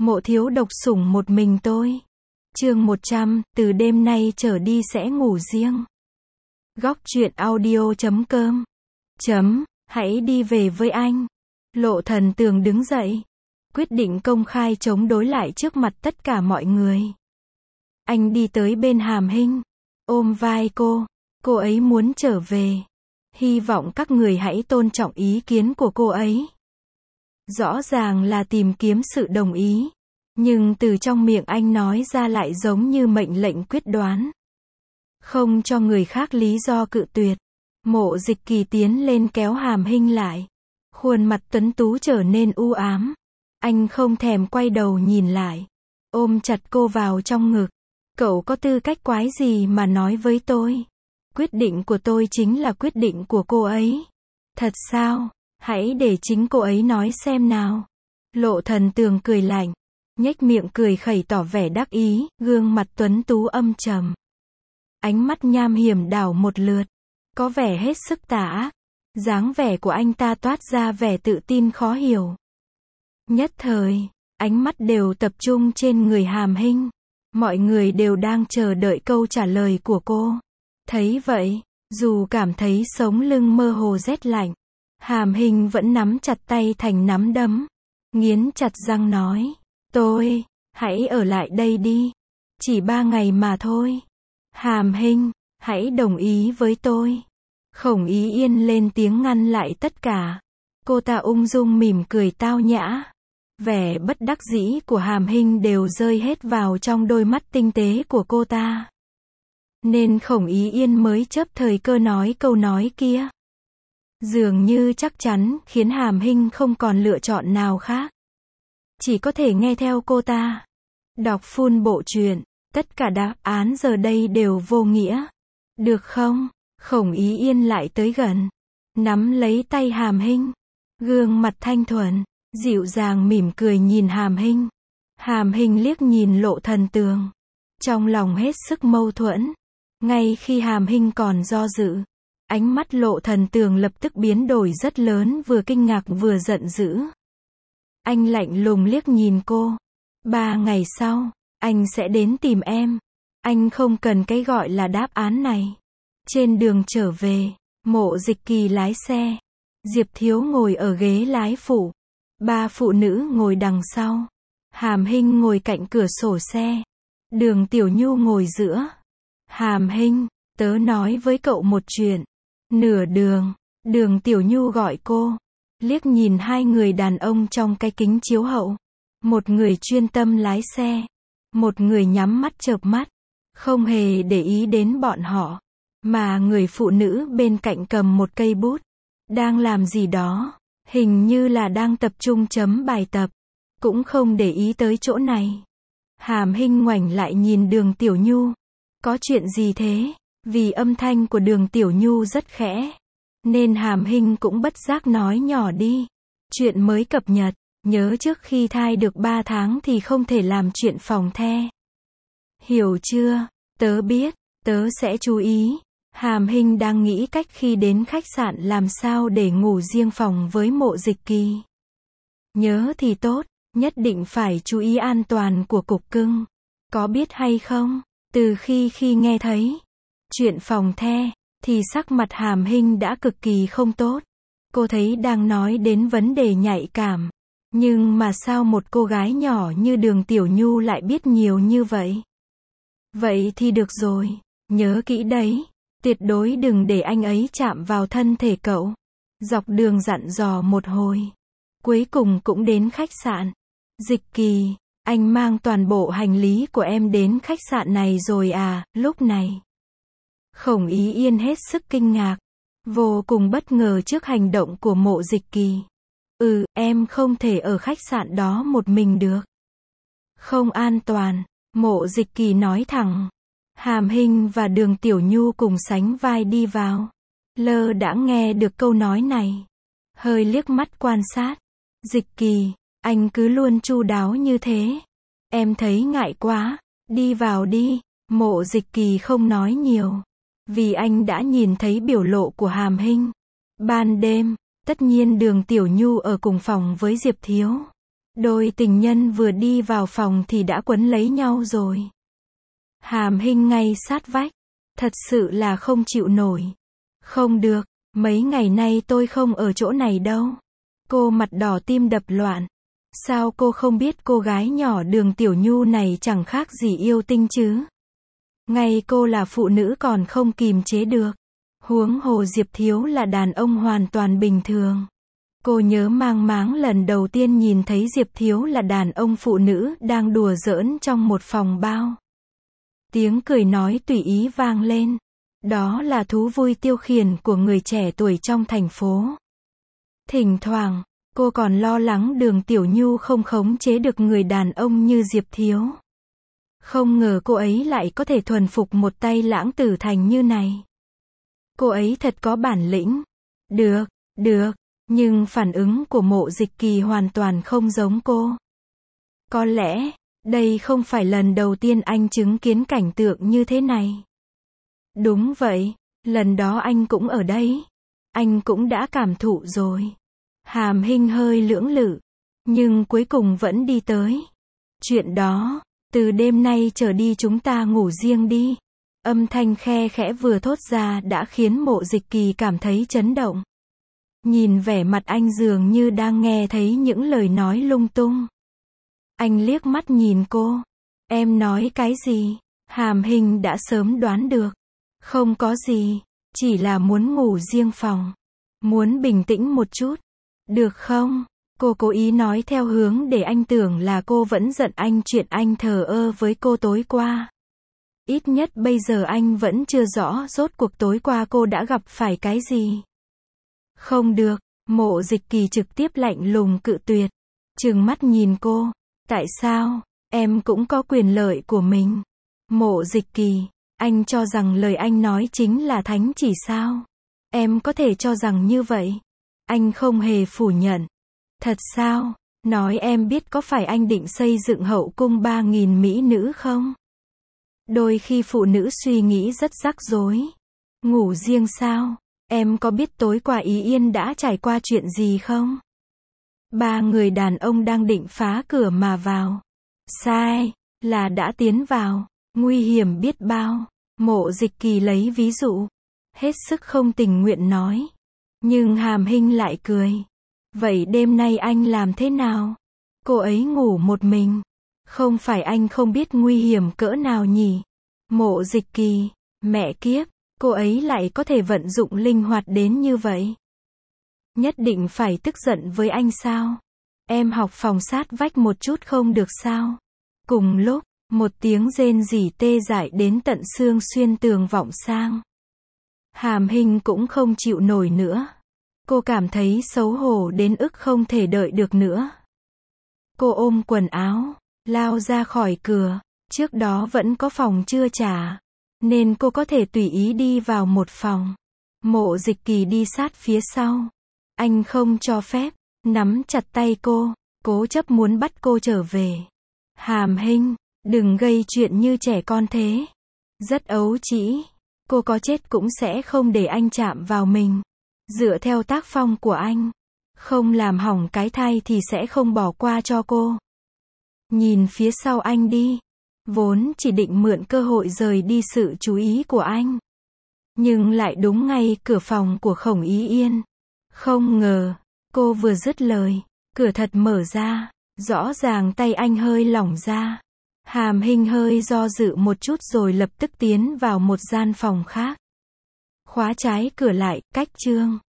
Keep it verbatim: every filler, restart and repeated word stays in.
Mộ thiếu độc sủng một mình tôi. Chương một trăm, từ đêm nay trở đi sẽ ngủ riêng. Góc truyện audio chấm com. Chấm, hãy đi về với anh. Lộ Thần Tường đứng dậy. Quyết định công khai chống đối lại trước mặt tất cả mọi người. Anh đi tới bên Hàm Hinh. Ôm vai cô. Cô ấy muốn trở về. Hy vọng các người hãy tôn trọng ý kiến của cô ấy. Rõ ràng là tìm kiếm sự đồng ý. Nhưng từ trong miệng anh nói ra lại giống như mệnh lệnh quyết đoán. Không cho người khác lý do cự tuyệt. Mộ Dịch Kỳ tiến lên kéo Hàm Hinh lại. Khuôn mặt tuấn tú trở nên u ám. Anh không thèm quay đầu nhìn lại. Ôm chặt cô vào trong ngực. Cậu có tư cách quái gì mà nói với tôi? Quyết định của tôi chính là quyết định của cô ấy. Thật sao? Hãy để chính cô ấy nói xem nào. Lộ Thần Tường cười lạnh. Nhếch miệng cười khẩy tỏ vẻ đắc ý, gương mặt tuấn tú âm trầm. Ánh mắt nham hiểm đảo một lượt. Có vẻ hết sức tà ác. Dáng vẻ của anh ta toát ra vẻ tự tin khó hiểu. Nhất thời, ánh mắt đều tập trung trên người Hàm Hinh. Mọi người đều đang chờ đợi câu trả lời của cô. Thấy vậy, dù cảm thấy sống lưng mơ hồ rét lạnh, Hàm Hinh vẫn nắm chặt tay thành nắm đấm. Nghiến chặt răng nói, tôi, hãy ở lại đây đi. Chỉ ba ngày mà thôi. Hàm Hinh, hãy đồng ý với tôi. Khổng Ý Yên lên tiếng ngăn lại tất cả. Cô ta ung dung mỉm cười tao nhã. Vẻ bất đắc dĩ của Hàm Hinh đều rơi hết vào trong đôi mắt tinh tế của cô ta. Nên Khổng Ý Yên mới chớp thời cơ nói câu nói kia. Dường như chắc chắn khiến Hàm Hinh không còn lựa chọn nào khác. Chỉ có thể nghe theo cô ta. Đọc full bộ truyện, tất cả đáp án giờ đây đều vô nghĩa. Được không? Khổng Ý Yên lại tới gần. Nắm lấy tay Hàm Hinh. Gương mặt thanh thuần, dịu dàng mỉm cười nhìn Hàm Hinh. Hàm Hinh liếc nhìn Lộ Thần Tường. Trong lòng hết sức mâu thuẫn. Ngay khi Hàm Hinh còn do dự, ánh mắt Lộ Thần Tường lập tức biến đổi rất lớn, vừa kinh ngạc vừa giận dữ. Anh lạnh lùng liếc nhìn cô. Ba ngày sau, anh sẽ đến tìm em. Anh không cần cái gọi là đáp án này. Trên đường trở về, Mộ Dịch Kỳ lái xe. Diệp Thiếu ngồi ở ghế lái phụ. Ba phụ nữ ngồi đằng sau. Hàm Hinh ngồi cạnh cửa sổ xe. Đường Tiểu Nhu ngồi giữa. Hàm Hinh, tớ nói với cậu một chuyện. Nửa đường, Đường Tiểu Nhu gọi cô. Liếc nhìn hai người đàn ông trong cái kính chiếu hậu. Một người chuyên tâm lái xe. Một người nhắm mắt chợp mắt. Không hề để ý đến bọn họ. Mà người phụ nữ bên cạnh cầm một cây bút. Đang làm gì đó. Hình như là đang tập trung chấm bài tập. Cũng không để ý tới chỗ này. Hàm Hinh ngoảnh lại nhìn Đường Tiểu Nhu. Có chuyện gì thế? Vì âm thanh của Đường Tiểu Nhu rất khẽ. Nên Hàm Hinh cũng bất giác nói nhỏ đi. Chuyện mới cập nhật. Nhớ trước khi thai được ba tháng thì không thể làm chuyện phòng the. Hiểu chưa? Tớ biết. Tớ sẽ chú ý. Hàm Hinh đang nghĩ cách khi đến khách sạn làm sao để ngủ riêng phòng với Mộ Dịch Kỳ. Nhớ thì tốt. Nhất định phải chú ý an toàn của cục cưng. Có biết hay không? Từ khi khi nghe thấy chuyện phòng the, thì sắc mặt Hàm Hinh đã cực kỳ không tốt. Cô thấy đang nói đến vấn đề nhạy cảm. Nhưng mà sao một cô gái nhỏ như Đường Tiểu Nhu lại biết nhiều như vậy? Vậy thì được rồi. Nhớ kỹ đấy. Tuyệt đối đừng để anh ấy chạm vào thân thể cậu. Dọc đường dặn dò một hồi. Cuối cùng cũng đến khách sạn. Dịch Kỳ, anh mang toàn bộ hành lý của em đến khách sạn này rồi à? Lúc này, Khổng Ý Yên hết sức kinh ngạc. Vô cùng bất ngờ trước hành động của Mộ Dịch Kỳ. Ừ, em không thể ở khách sạn đó một mình được. Không an toàn, Mộ Dịch Kỳ nói thẳng. Hàm Hinh và Đường Tiểu Nhu cùng sánh vai đi vào. Lơ đãng nghe được câu nói này. Hơi liếc mắt quan sát. Dịch Kỳ, anh cứ luôn chu đáo như thế. Em thấy ngại quá. Đi vào đi. Mộ Dịch Kỳ không nói nhiều. Vì anh đã nhìn thấy biểu lộ của Hàm Hinh. Ban đêm, tất nhiên Đường Tiểu Nhu ở cùng phòng với Diệp Thiếu. Đôi tình nhân vừa đi vào phòng thì đã quấn lấy nhau rồi. Hàm Hinh ngay sát vách. Thật sự là không chịu nổi. Không được, mấy ngày nay tôi không ở chỗ này đâu. Cô mặt đỏ tim đập loạn. Sao cô không biết cô gái nhỏ Đường Tiểu Nhu này chẳng khác gì yêu tinh chứ? Ngay cô là phụ nữ còn không kìm chế được. Huống hồ Diệp Thiếu là đàn ông hoàn toàn bình thường. Cô nhớ mang máng lần đầu tiên nhìn thấy Diệp Thiếu là đàn ông phụ nữ đang đùa giỡn trong một phòng bao. Tiếng cười nói tùy ý vang lên. Đó là thú vui tiêu khiển của người trẻ tuổi trong thành phố. Thỉnh thoảng, cô còn lo lắng Đường Tiểu Nhu không khống chế được người đàn ông như Diệp Thiếu. Không ngờ cô ấy lại có thể thuần phục một tay Lãng Tử Thành như này. Cô ấy thật có bản lĩnh. Được, được, nhưng phản ứng của Mộ Dịch Kỳ hoàn toàn không giống cô. Có lẽ, đây không phải lần đầu tiên anh chứng kiến cảnh tượng như thế này. Đúng vậy, lần đó anh cũng ở đây. Anh cũng đã cảm thụ rồi. Hàm Hinh hơi lưỡng lự, nhưng cuối cùng vẫn đi tới. Chuyện đó, từ đêm nay trở đi chúng ta ngủ riêng đi. Âm thanh khe khẽ vừa thốt ra đã khiến Mộ Dịch Kỳ cảm thấy chấn động. Nhìn vẻ mặt anh dường như đang nghe thấy những lời nói lung tung. Anh liếc mắt nhìn cô. Em nói cái gì? Hàm Hinh đã sớm đoán được. Không có gì, chỉ là muốn ngủ riêng phòng. Muốn bình tĩnh một chút. Được không? Cô cố ý nói theo hướng để anh tưởng là cô vẫn giận anh chuyện anh thờ ơ với cô tối qua. Ít nhất bây giờ anh vẫn chưa rõ rốt cuộc tối qua cô đã gặp phải cái gì. Không được, Mộ Dịch Kỳ trực tiếp lạnh lùng cự tuyệt. Trừng mắt nhìn cô. Tại sao? Em cũng có quyền lợi của mình. Mộ Dịch Kỳ, anh cho rằng lời anh nói chính là thánh chỉ sao? Em có thể cho rằng như vậy. Anh không hề phủ nhận. Thật sao? Nói em biết có phải anh định xây dựng hậu cung ba nghìn mỹ nữ không? Đôi khi phụ nữ suy nghĩ rất rắc rối. Ngủ riêng sao? Em có biết tối qua Ý Yên đã trải qua chuyện gì không? Ba người đàn ông đang định phá cửa mà vào. Sai, là đã tiến vào. Nguy hiểm biết bao. Mộ Dịch Kỳ lấy ví dụ. Hết sức không tình nguyện nói. Nhưng Hàm Hinh lại cười. Vậy đêm nay anh làm thế nào? Cô ấy ngủ một mình. Không phải anh không biết nguy hiểm cỡ nào nhỉ? Mộ Dịch Kỳ, mẹ kiếp, cô ấy lại có thể vận dụng linh hoạt đến như vậy. Nhất định phải tức giận với anh sao? Em học phòng sát vách một chút không được sao? Cùng lúc, một tiếng rên rỉ tê dại đến tận xương xuyên tường vọng sang. Hàm Hinh cũng không chịu nổi nữa. Cô cảm thấy xấu hổ đến ức không thể đợi được nữa. Cô ôm quần áo, lao ra khỏi cửa. Trước đó vẫn có phòng chưa trả, nên cô có thể tùy ý đi vào một phòng. Mộ Dịch Kỳ đi sát phía sau. Anh không cho phép, nắm chặt tay cô, cố chấp muốn bắt cô trở về. Hàm Hinh, đừng gây chuyện như trẻ con thế. Rất ấu trĩ. Cô có chết cũng sẽ không để anh chạm vào mình. Dựa theo tác phong của anh, không làm hỏng cái thai thì sẽ không bỏ qua cho cô. Nhìn phía sau anh đi. Vốn chỉ định mượn cơ hội rời đi sự chú ý của anh. Nhưng lại đúng ngay cửa phòng của Khổng Ý Yên. Không ngờ, cô vừa dứt lời, cửa thật mở ra, rõ ràng tay anh hơi lỏng ra. Hàm Hinh hơi do dự một chút rồi lập tức tiến vào một gian phòng khác. Khóa trái cửa lại, cách chương.